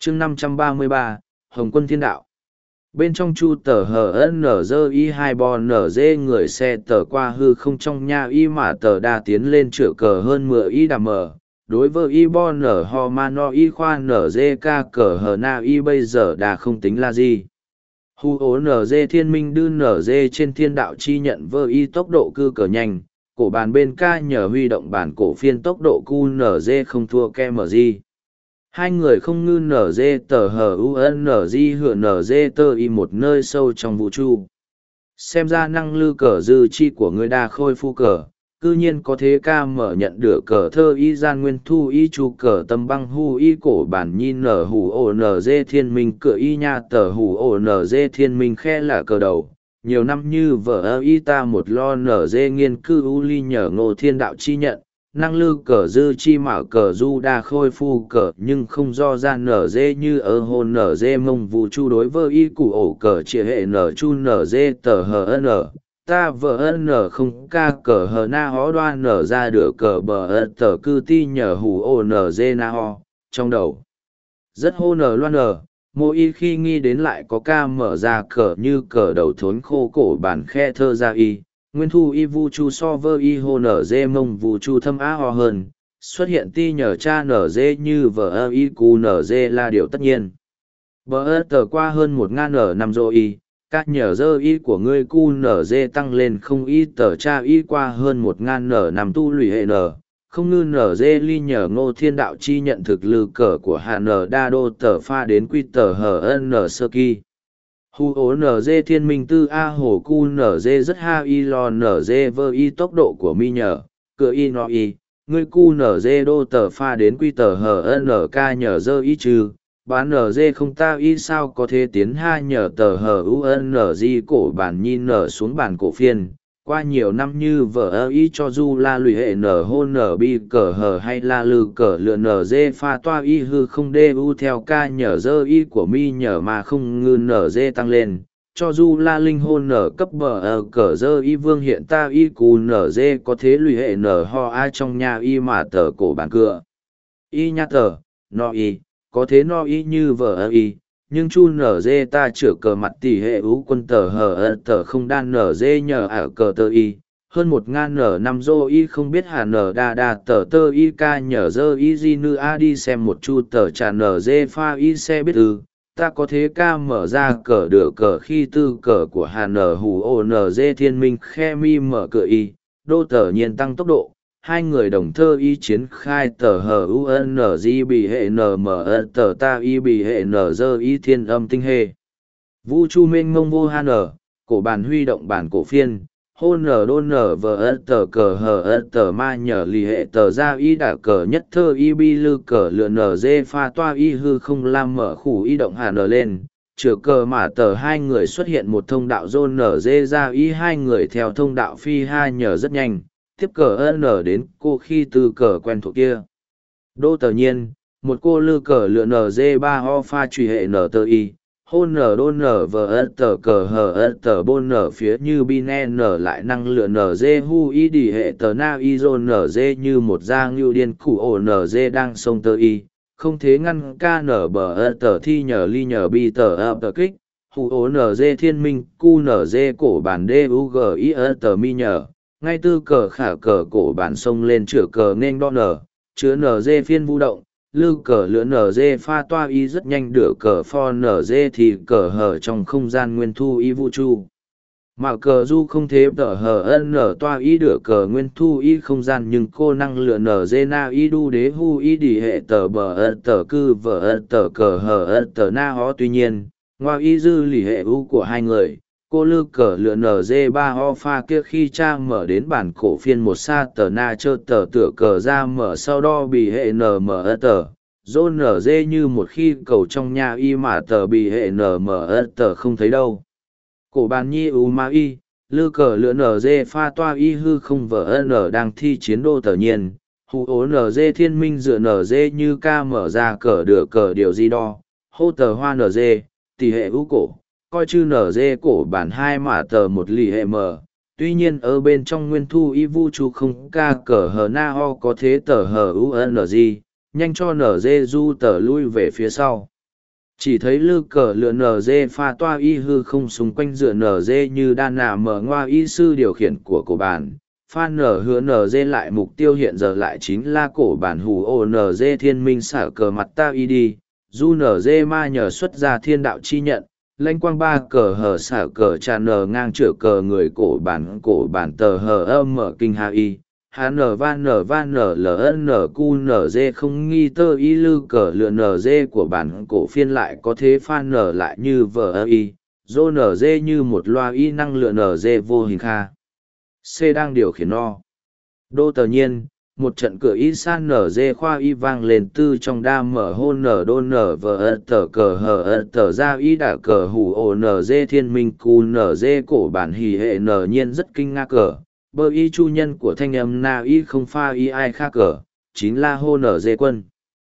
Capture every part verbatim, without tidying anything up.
chương năm trăm ba mươi ba, Hồng quân thiên đạo. Bên trong chu tờ hờ nở dơ y hai bò nở dê người xe tờ qua hư không trong nha y mà tờ đa tiến lên chữa cờ hơn mười y đà mờ. Đối với y bò nở ho ma no y khoa nở dê ca cờ hờ na y bây giờ đà không tính là gì. Hu ố nở dê thiên minh đư nở dê trên thiên đạo chi nhận vơ y tốc độ cư cờ nhanh, cổ bàn bên ca nhờ huy động bản cổ phiên tốc độ cu nở dê không thua ke mở gì. Hai người không ngư nở dê tờ hờ u n nở di hựa nở dê tơ y một nơi sâu trong vũ trụ. Xem ra năng lư cờ dư chi của người đa khôi phu cờ, cư nhiên có thế ca mở nhận được cờ thơ y gian nguyên thu y chu cờ tâm băng hu y cổ bản nhi nở hủ ổ nở dê thiên minh cửa y nha tờ hủ ổ nở dê thiên minh khe là cờ đầu. Nhiều năm như vợ ơ y ta một lo nở dê nghiên cư u ly nhờ ngô thiên đạo chi nhận, năng lư cờ dư chi mạo cờ du đa khôi phu cờ nhưng không do ra nở dê như ở hồn nở dê mông vũ chu đối với y cụ ổ cờ chia hệ nở chu nở dê tờ hờ n ta vợ n không ca cờ hờ na hó đoa nở ra được cờ bờ ơ tờ cư ti nhờ hủ ổ nở dê na ho trong đầu rất hô nở loan nở mô y khi nghi đến lại có ca mở ra cờ như cờ đầu thốn khô cổ bản khe thơ ra y nguyên thu y vu chu so vơ y hô nở dê mông vu chu thâm á ho hơn xuất hiện ti nhờ cha nở dê như vợ ơ y cu nở dê là điều tất nhiên bờ ơ tờ qua hơn một ngàn nở năm rồi y các nhờ dơ y của ngươi cu nở dê tăng lên không y tờ cha y qua hơn một ngàn nở năm tu lụy hệ nở không ngư nở dê ly nhờ ngô thiên đạo chi nhận thực lư cờ của hạ nở đa đô tờ pha đến quy tờ hờ n sơ kỳ hu ố nở dê thiên minh tư a hồ cu nở dê rất ha y lo nở dê vơ y tốc độ của mi nhờ cửa y no y ngươi cu nở dê đô tờ pha đến quy tờ hờ n ca nhờ dơ y trừ bán nở dê không ta y sao có thể tiến ha nhờ tờ hờ u n di cổ bản nhi nở xuống bản cổ phiên qua nhiều năm như vợ ơ y cho du la lụy hệ nở hôn nở bi cờ hờ hay la lư cờ lựa nở dê pha toa y hư không đê u theo ca nhờ dơ y của mi nhờ mà không ngư nở dê tăng lên cho du la linh hôn nở cấp bờ ơ cờ dơ y vương hiện ta y cù nở dê có thế lụy hệ nở ho ai trong nhà y mà tờ cổ bản cửa y nha tờ no y có thế no y như vợ ơ y nhưng chu nở dê ta chữa cờ mặt tỷ hệ ú quân tờ hờ ơ tờ không đan nở dê nhờ ả cờ tờ y hơn một ngàn nở năm dô y không biết hà nở đa đa tờ tơ y ca nhờ dơ y di nư a đi xem một chu tờ trà nở dê pha y xe biết ư ta có thế ca mở ra cờ đửa cờ khi tư cờ của hà nở hù ồ nở dê thiên minh khe mi mở cửa y đô tờ nhiên tăng tốc độ hai người đồng thơ y chiến khai tờ hờ u n g bị hệ n m tờ ta y bị hệ n dơ y thiên âm tinh hề vũ chu mênh mông vô han ở cổ bàn huy động bản cổ phiên hôn nở đôn nở vờ ơ tờ cờ hờ ơ tờ ma nhờ lì hệ tờ ra y đả cờ nhất thơ y bi lư cờ lựa nở dê pha toa y hư không lam mở khủ y động hà nở lên chữa cờ mà tờ hai người xuất hiện một thông đạo dôn nở dê ra y hai người theo thông đạo phi ha nhờ rất nhanh tiếp cờ n đến cô khi tư cờ quen thuộc kia đô tờ nhiên một cô lư cờ lựa nở dê ba ho pha truy hệ nở tờ y hôn nở đôn nở vờ ơ tờ cờ hờ ơ tờ bôn nở phía như bin e nở lại năng lựa nở dê hu y đi hệ tờ na y dôn nở dê như một da ngưu điên củ ổ nở dê đang sông tờ y không thế ngăn ca nở bờ ơ tờ thi nhờ ly nhờ bi tờ ơ tờ kích hù ổ nở dê thiên minh cu nở dê cổ bản đê u g i ơ tờ mi nhờ ngay tư cờ khả cờ cổ bản sông lên chữa cờ nên đo nở chứa nở dê phiên vũ động lư cờ lửa nở dê pha toa y rất nhanh đửa cờ pho nở dê thì cờ hở trong không gian nguyên thu y vũ trụ mà cờ du không thế tờ hở ân nở toa y đửa cờ nguyên thu y không gian nhưng cô năng lửa nở dê na y đu đế hu y đi hệ tờ bờ ân tờ cư vờ ân tờ cờ hở ân tờ na hó tuy nhiên ngoa y dư lì hệ u của hai người cô lư cờ lựa nở dê ba ho pha kia khi cha mở đến bản cổ phiên một sa tờ na chơ tờ tựa cờ ra mở sau đo bị hệ nở mở tờ dô nở dê như một khi cầu trong nhà y mà tờ bị hệ nở mở tờ không thấy đâu cổ bàn nhi u ma y lư cờ lựa nở dê pha toa y hư không vờ nở đang thi chiến đô tờ nhiên hù ố nở dê thiên minh dựa nở dê như ca mở ra cờ đửa cờ điều gì đo hô tờ hoa nở dê tỷ hệ u cổ coi chư nở dê cổ bản hai mà tờ một lì hệ mờ tuy nhiên ở bên trong nguyên thu y vu chu không ca cờ hờ na ho có thế tờ hờ u n g nhanh cho nở dê du tờ lui về phía sau Chỉ thấy lư cờ lựa nở dê pha toa y hư không xung quanh dựa nở dê như đan nà mở ngoa y sư điều khiển của cổ bản. Pha nở hứa nở dê lại mục tiêu hiện giờ lại chính là cổ bản hù ồ nở dê thiên minh xả cờ mặt ta y đi. Du nở dê ma nhờ xuất ra thiên đạo chi nhận, lãnh quang ba cờ hở xả cờ trà nở ngang chữa cờ người cổ bản cổ bản tờ hở âm mở kinh hà y. Hà nở va nở va nở ln cu nở dê không nghi tơ y lư cờ lựa nở dê của bản cổ phiên lại có thế pha nở lại như vờ ơ y. Dô nở dê như một loa y năng lựa nở dê vô hình kha. C đang điều khiển no. Đô tờ nhiên, một trận cửa y san nở dê khoa y vang lên tư trong đa mở hôn nở đô nở vờ ơ tờ cờ hờ ơ tờ ra y đả cờ hủ ồ nở dê thiên minh cu nở dê cổ bản hì hệ nở nhiên rất kinh ngạc cờ. Bơ y chu nhân của thanh âm na y không pha y ai khác cờ, chính là hô nở dê quân.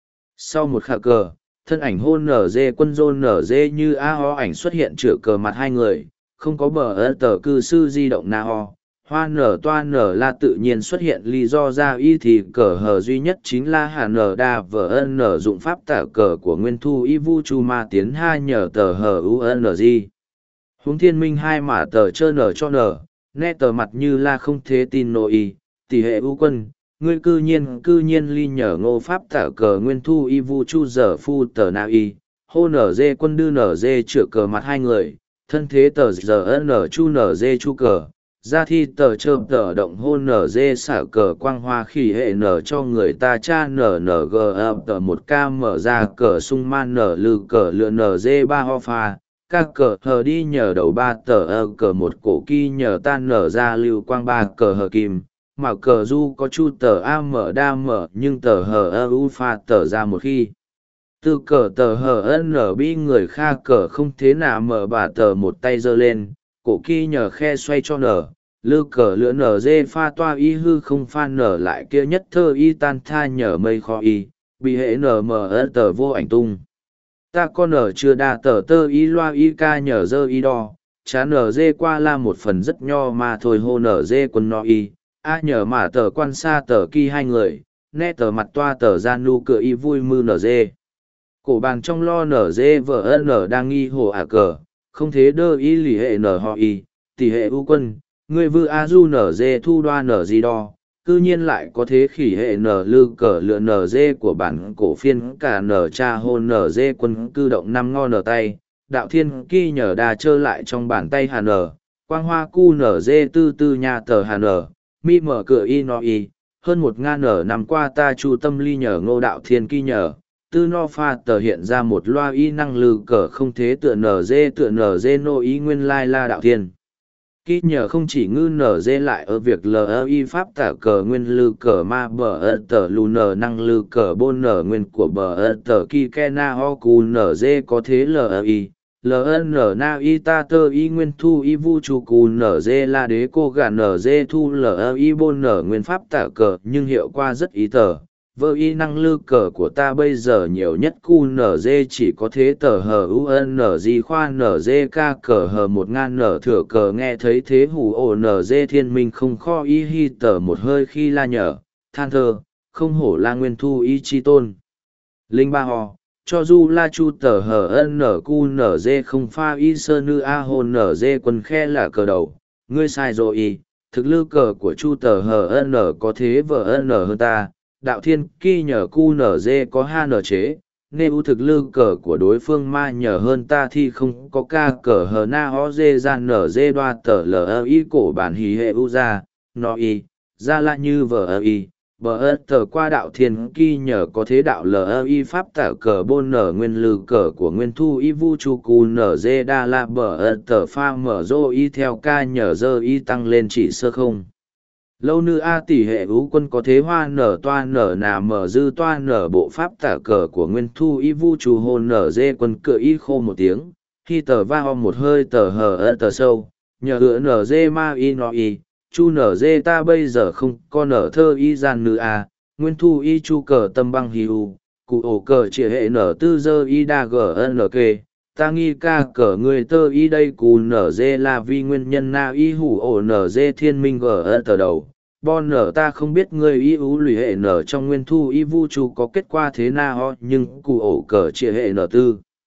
Sau một khả cờ, thân ảnh hôn nở dê quân rôn nở dê như a ho ảnh xuất hiện chữa cờ mặt hai người, không có bờ ơ tờ cư sư di động na ho. Hoa nở toa nở la tự nhiên xuất hiện lý do ra y thì cờ hờ duy nhất chính là hà nở đa vờ ân nở dụng pháp tả cờ của nguyên thu y vu chu ma tiến hai nhờ tờ hờ u n di. Huống thiên minh hai mà tờ chơ nở cho nở, nghe tờ mặt như la không thế tin nô y, tỷ hệ ưu quân, ngươi cư nhiên cư nhiên ly nhờ ngô pháp tả cờ nguyên thu y vu chu giờ phu tờ na y, hô nở dê quân đư nở dê chữa cờ mặt hai người, thân thế tờ giờ nở chu nở dê chu cờ. Ra thi tờ chơ tờ động hôn nở dê xả cờ quang hoa khỉ hệ nở cho người ta cha nở nở g ập tờ một ca mở ra cờ sung man nở lư cờ lựa nở dê ba ho pha ca cờ hờ đi nhờ đầu ba tờ ơ cờ một cổ kỳ nhờ tan nở ra lưu quang ba cờ hờ kim mà cờ du có chu tờ a mở đa mở nhưng tờ hờ ơ u pha tờ ra một khi từ cờ tờ hờ ân nở bi người kha cờ không thế nào mở bà tờ một tay giơ lên cổ kỳ nhờ khe xoay cho nở lư cờ lựa nở dê pha toa y hư không pha nở lại kia nhất thơ y tan tha nhờ mây kho y bị hệ nở mờ ơ tờ vô ảnh tung ta con nở chưa đa tờ tơ y loa y ca nhờ dơ y đo chá nở dê qua la một phần rất nho mà thôi hô nở dê quân no y a nhờ mà tờ quan xa tờ kỳ hai người nè tờ mặt toa tờ gian nu cửa y vui mư nở dê cổ bàn trong lo nở dê vợ ân nở đang nghi hồ ả cờ không thế đơ y lì hệ nở họ y tỷ hệ ưu quân người vư a du nở dê thu đoa nở gì đo cư nhiên lại có thế khỉ hệ nở lư cờ lựa nở dê của bản cổ phiên cả nở cha hôn nở dê quân cư động năm ngo nở tay đạo thiên kỳ nhờ đà trơ lại trong bàn tay hà nở quang hoa cu nở dê tư tư nhà tờ hà nở mi mở cửa y no y hơn một ngàn nở năm qua ta chu tâm ly nhờ ngô đạo thiên kỳ nhờ tư no pha tờ hiện ra một loa y năng lư cờ không thế tựa nở dê tựa nở dê nô y nguyên lai la đạo thiên Kỳ nhờ không chỉ ngư nở dê lại ở việc lờ y pháp tả cờ nguyên lư cờ ma bờ ơ tờ lù nở năng lư cờ bôn nở nguyên của bờ ơ tờ kỳ ke na ho cù nở dê có thế lờ y ln na y ta tơ y nguyên thu y vu chu cù nở dê la đế cô gà nở dê thu lờ y bôn nở nguyên pháp tả cờ nhưng hiệu quả rất ý tờ vơ y năng lư cờ của ta bây giờ nhiều nhất cu nở dê chỉ có thế tờ hờ u n nở di khoa nở dê ca cờ hờ một ngàn nở thừa cờ nghe thấy thế hù ồ nở dê thiên minh không kho y hi tờ một hơi khi la nhở than thơ không hổ la nguyên thu y chi tôn linh ba ho cho du la chu tờ hờ ân nở cu nở dê không pha y sơ nư a hồn nở dê quân khe là cờ đầu ngươi sai rồi y thực lư cờ của chu tờ hờ ân nở có thế vợ ân nở hơn ta đạo thiên kỳ nhờ cu nở dê có ha nở chế nên ưu thực lư cờ của đối phương ma nhờ hơn ta thì không có ca cờ hờ na ho dê ra nở dê đoa tờ lờ y cổ bản hì hệ u ra no y ra la như vờ y bờ ơ tờ qua đạo thiên kỳ nhờ có thế đạo lờ y pháp tả cờ bôn nở nguyên lư cờ của nguyên thu y vu chu cu nở dê đa la bờ ơ tờ pha mở rô y theo ca nhờ dơ y tăng lên chỉ sơ không lâu nữ a tỷ hệ ú quân có thế hoa nở toa nở nà mở dư toa nở bộ pháp tả cờ của nguyên thu y vu trù hồn nở dê quân cựa y khô một tiếng khi tờ va ho một hơi tờ hờ ơ tờ sâu nhờ ựa nở dê ma y no y chu nở dê ta bây giờ không có nở thơ y gian nữ a nguyên thu y chu cờ tâm băng hi u cụ ổ cờ trịa hệ nở tư dơ y đa g n kê ta nghi ca cờ người tơ y đây cù nở dê là vì nguyên nhân na y hủ ổ nở dê thiên minh g ân tờ đầu bon nở ta không biết người y ú lùi hệ nở trong nguyên thu y vu chu có kết quả thế na ho nhưng cụ ổ cờ trịa hệ nở tư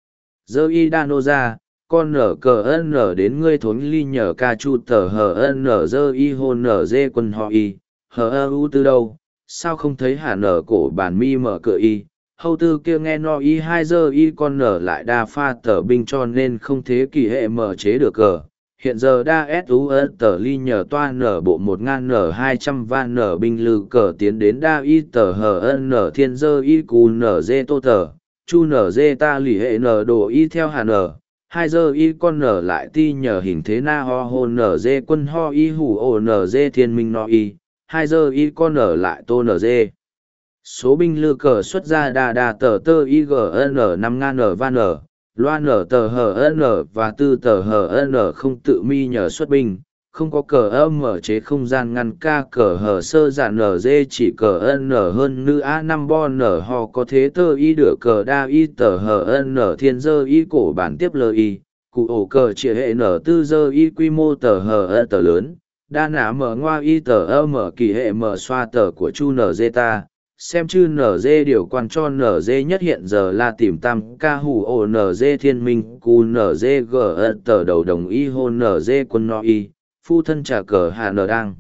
Dơ y đa nô ra, con nở cờ n đến ngươi thốn ly nhờ ca chu tờ hờ n dơ y hôn nở dê quân họ y, hờ ơ u từ đâu, sao không thấy hả nở cổ bản mi mở cửa y. Hầu tư kia nghe no y hai giờ y con nở lại đa pha tờ binh cho nên không thế kỳ hệ mở chế được cờ. Hiện giờ đa s u ơ tờ ly nhờ toa nở bộ một ngàn nở hai trăm van nở binh lư cờ tiến đến đa y tờ hờ nở thiên dơ y cù nở dê tô tờ, chu nở dê ta lì hệ nở đồ y theo hà nở. Hai giờ y con nở lại ti nhờ hình thế na ho hồn nở dê quân ho y hủ ổ nở dê thiên minh no y, hai giờ y con nở lại tô nở dê. Số binh lư cờ xuất ra đà đà tờ tơ i g n năm ngàn n van n, loa n tờ hờ n và tư tờ hờ n không tự mi nhờ xuất binh, không có cờ âm mở chế không gian ngăn ca cờ hờ sơ giả n dê chỉ cờ n hơn nữ a năm bo n ho có thế tơ y đửa cờ đa y tờ hờ n thiên dơ y cổ bản tiếp lơ y, cụ ổ cờ trịa hệ n tư dơ y quy mô tờ hờ tờ lớn, đa nả mở ngoa y tờ ơ mở kỳ hệ mở xoa tờ của chu n dê ta. Xem chư nở dê điều quan cho nở dê nhất hiện giờ là tìm tam ca hủ ổ nở dê thiên minh cu nở dê g tờ đầu đồng y hôn nở dê quân no y phu thân trả cờ hạ nở đang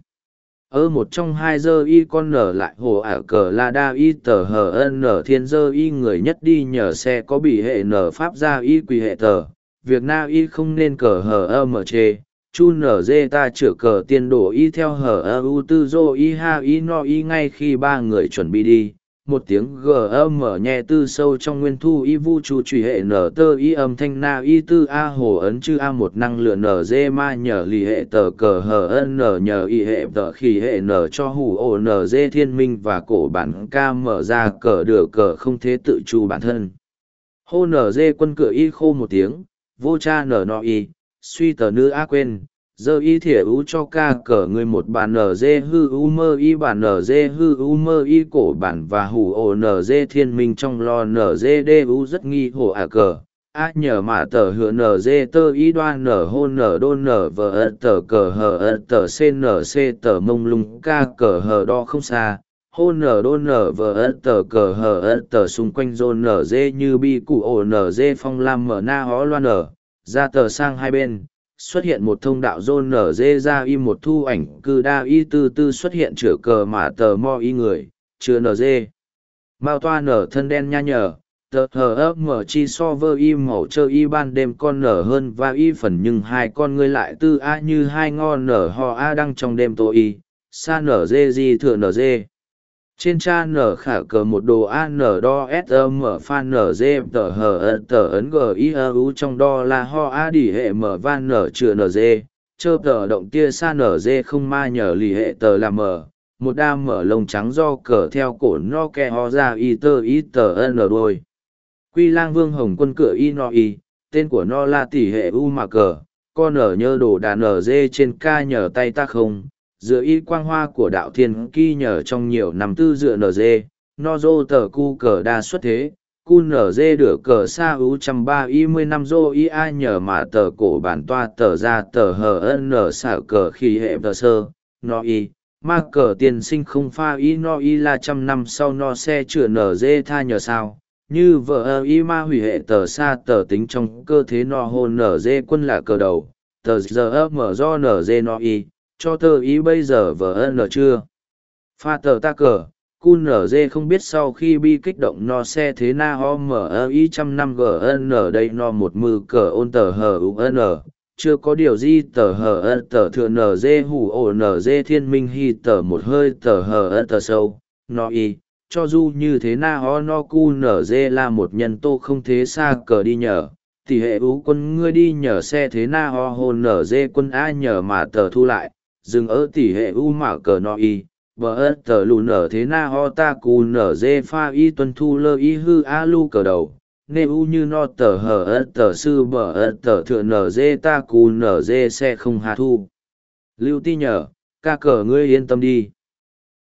ở một trong hai giờ y con nở lại hồ ả cờ là đa y tờ hờ nở thiên dơ y người nhất đi nhờ xe có bị hệ nở pháp ra y quỳ hệ tờ việc na y không nên cờ hờ ơ mở chê chu nở dê ta chữa cờ tiên đổ y theo hở ơ u tư dô y ha y no y ngay khi ba người chuẩn bị đi một tiếng g âm mở nhẹ tư sâu trong nguyên thu y vu chu trùy hệ nở tơ y âm thanh na y tư a hồ ấn chư a một năng lựa nở dê ma nhờ lì hệ tờ cờ hờ ân nở nhờ y hệ tờ khỉ hệ nở cho hủ ổ nở dê thiên minh và cổ bản ca mở ra cờ đửa cờ không thế tự chu bản thân hô nở dê quân cửa y khô một tiếng vô cha nở no y suy tờ nữ a quên giờ y thỉa ú cho ca cờ người một bản nở dê hư u mơ y bản nở dê hư u mơ y cổ bản và hủ ổ nở dê thiên minh trong lo nở dê đê u rất nghi hổ à cờ a nhờ mà tờ hựa nở dê tơ y đoan nở hôn nở đôn nở vờ ơ tờ cờ hờ ơ tờ cn c tờ mông lung ca cờ hờ đo không xa hôn nở đôn nở vờ ơ tờ cờ hờ ơ tờ xung quanh rôn nở dê như bi cụ ổ nở dê phong lam mở na hó loan nở ra tờ sang hai bên xuất hiện một thông đạo rôn nở dê ra y một thu ảnh cư đa y tư tư xuất hiện chữa cờ mà tờ mo y người chưa nở dê mao toa nở thân đen nha nhở tờ hờ ấp mở chi so vơ y màu trơ y ban đêm con nở hơn và y phần nhưng hai con ngươi lại tư a như hai ngon nở ho a đang trong đêm tô y sa nở dê di thừa nở dê trên cha nở khả cờ một đồ a nở đo s mở pha nở dê tờ hờ ơ tờ ấn g i ơ u trong đo là ho a đỉ hệ mở van nở chữa nở dê chơ tờ động tia sa nở dê không ma nhờ lì hệ tờ là mở một đa mở lông trắng do cờ theo cổ no ke ho ra y tơ y tờ n đôi quy lang vương hồng quân cửa y no y tên của no là tỷ hệ u mà cờ con nở nhơ đồ đà nở dê trên ca nhờ tay ta không dựa y quang hoa của đạo thiên kỳ nhờ trong nhiều năm tư dựa nở dê no dô tờ cu cờ đa xuất thế cu nở dê đửa cờ xa ú trăm ba y mươi năm dô y ai nhờ mà tờ cổ bản toa tờ ra tờ hờ ân nở xả cờ khi hệ tờ sơ no y ma cờ tiên sinh không pha y no y là trăm năm sau no xe chữa nở dê tha nhờ sao như vợ ơ y ma hủy hệ tờ xa tờ tính trong cơ thế no hôn nở dê quân là cờ đầu tờ giờ ơ mở do nở dê no y cho tờ ý bây giờ vợ ân nở chưa pha tờ ta cờ cu nở dê không biết sau khi bi kích động no xe thế na ho mở ơ y trăm năm gn đây no một mư cờ ôn tờ hờ u n chưa có điều gì tờ hờ ơ tờ thừa nở dê hủ ổ nở dê thiên minh hy tờ một hơi tờ hờ ơ tờ sâu no y cho dù như thế na ho no cu nở dê là một nhân tô không thế xa cờ đi nhờ tỷ hệ ú quân ngươi đi nhờ xe thế na ho hồn nở dê quân a nhờ mà tờ thu lại dừng ở tỷ hệ u mà cờ no y bờ ớt tờ lù nở thế na ho ta cu nở dê pha y tuân thu lơ y hư a lu cờ đầu nê u như no tờ hờ ớt tờ sư bờ ớt tờ thựa nở dê ta cu nở dê xe không hà thu lưu ti nhờ ca cờ ngươi yên tâm đi